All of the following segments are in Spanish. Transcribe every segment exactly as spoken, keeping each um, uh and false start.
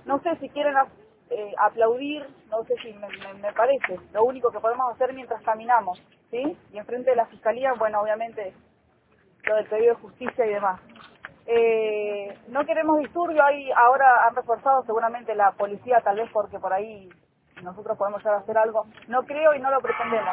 no sé si quieren eh, aplaudir, no sé si me, me, me parece, lo único que podemos hacer mientras caminamos, ¿sí? Y enfrente de la Fiscalía, bueno, obviamente, lo del pedido de justicia y demás. Eh, no queremos disturbio, ahí ahora han reforzado seguramente la policía, tal vez porque por ahí nosotros podemos llegar a hacer algo. No creo y no lo pretendemos.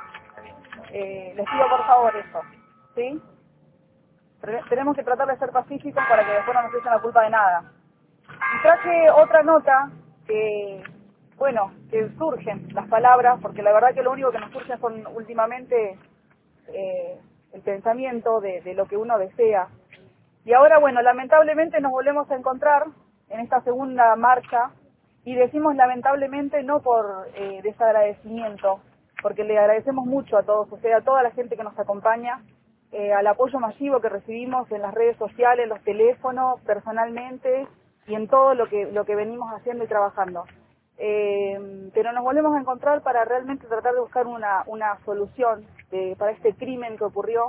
Eh, les pido por favor eso, ¿sí? Pero tenemos que tratar de ser pacíficos para que después no nos echen la culpa de nada. Y traje otra nota que, bueno, que surgen las palabras, porque la verdad que lo único que nos surge son últimamente eh, el pensamiento de, de lo que uno desea. Y ahora, bueno, lamentablemente nos volvemos a encontrar en esta segunda marcha, y decimos lamentablemente no por eh, desagradecimiento, porque le agradecemos mucho a todos ustedes, a toda la gente que nos acompaña, eh, al apoyo masivo que recibimos en las redes sociales, en los teléfonos, personalmente, y en todo lo que, lo que venimos haciendo y trabajando. Eh, pero nos volvemos a encontrar para realmente tratar de buscar una, una solución de, para este crimen que ocurrió,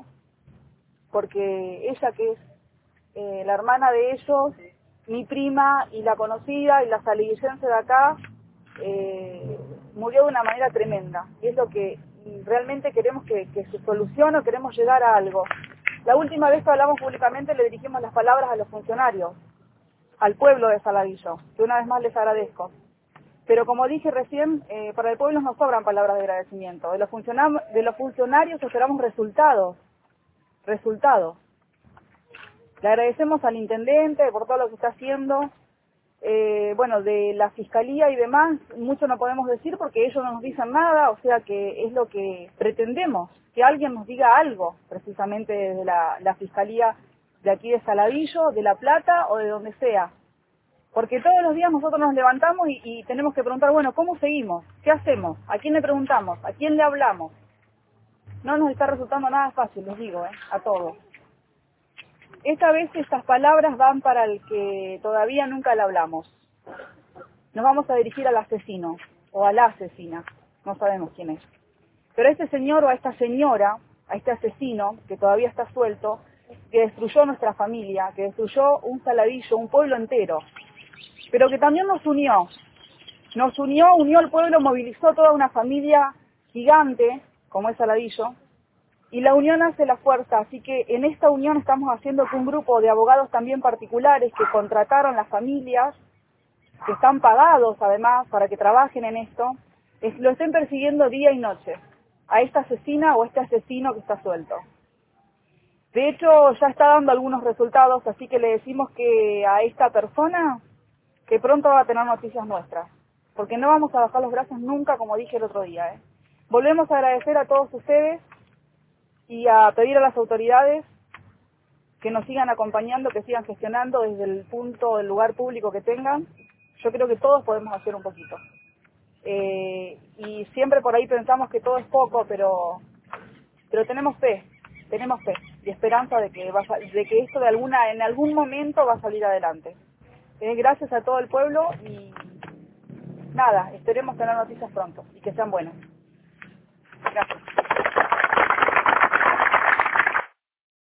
porque ella, que es eh, la hermana de ellos, mi prima y la conocida y la salillense de acá, eh, murió de una manera tremenda. Y es lo que realmente queremos que, que se solucione, o queremos llegar a algo. La última vez que hablamos públicamente le dirigimos las palabras a los funcionarios, al pueblo de Saladillo, que una vez más les agradezco. Pero como dije recién, eh, para el pueblo nos sobran palabras de agradecimiento. De los, funcionam- de los funcionarios esperamos resultados, resultados. Le agradecemos al intendente por todo lo que está haciendo. Eh, bueno, de la fiscalía y demás, mucho no podemos decir porque ellos no nos dicen nada, o sea que es lo que pretendemos, que alguien nos diga algo, precisamente desde la, la fiscalía de aquí de Saladillo, de La Plata o de donde sea. Porque todos los días nosotros nos levantamos y, y tenemos que preguntar, bueno, ¿cómo seguimos? ¿Qué hacemos? ¿A quién le preguntamos? ¿A quién le hablamos? No nos está resultando nada fácil, les digo, ¿eh? A todos. Esta vez estas palabras van para el que todavía nunca le hablamos. Nos vamos a dirigir al asesino, o a la asesina, no sabemos quién es. Pero a este señor o a esta señora, a este asesino, que todavía está suelto, que destruyó nuestra familia, que destruyó un Saladillo, un pueblo entero, pero que también nos unió. Nos unió, unió al pueblo, movilizó toda una familia gigante, como es Saladillo, y la unión hace la fuerza, así que en esta unión estamos haciendo que un grupo de abogados también particulares que contrataron las familias, que están pagados además para que trabajen en esto, es, lo estén persiguiendo día y noche, a esta asesina o este asesino que está suelto. De hecho, ya está dando algunos resultados, así que le decimos que a esta persona, que pronto va a tener noticias nuestras, porque no vamos a bajar los brazos nunca, como dije el otro día, ¿eh? Volvemos a agradecer a todos ustedes y a pedir a las autoridades que nos sigan acompañando, que sigan gestionando desde el punto, el lugar público que tengan. Yo creo que todos podemos hacer un poquito. Eh, y siempre por ahí pensamos que todo es poco, pero pero tenemos fe, tenemos fe y esperanza de que va a, de que esto de alguna en algún momento va a salir adelante. Eh, gracias a todo el pueblo y nada, esperemos tener noticias pronto y que sean buenas. Gracias.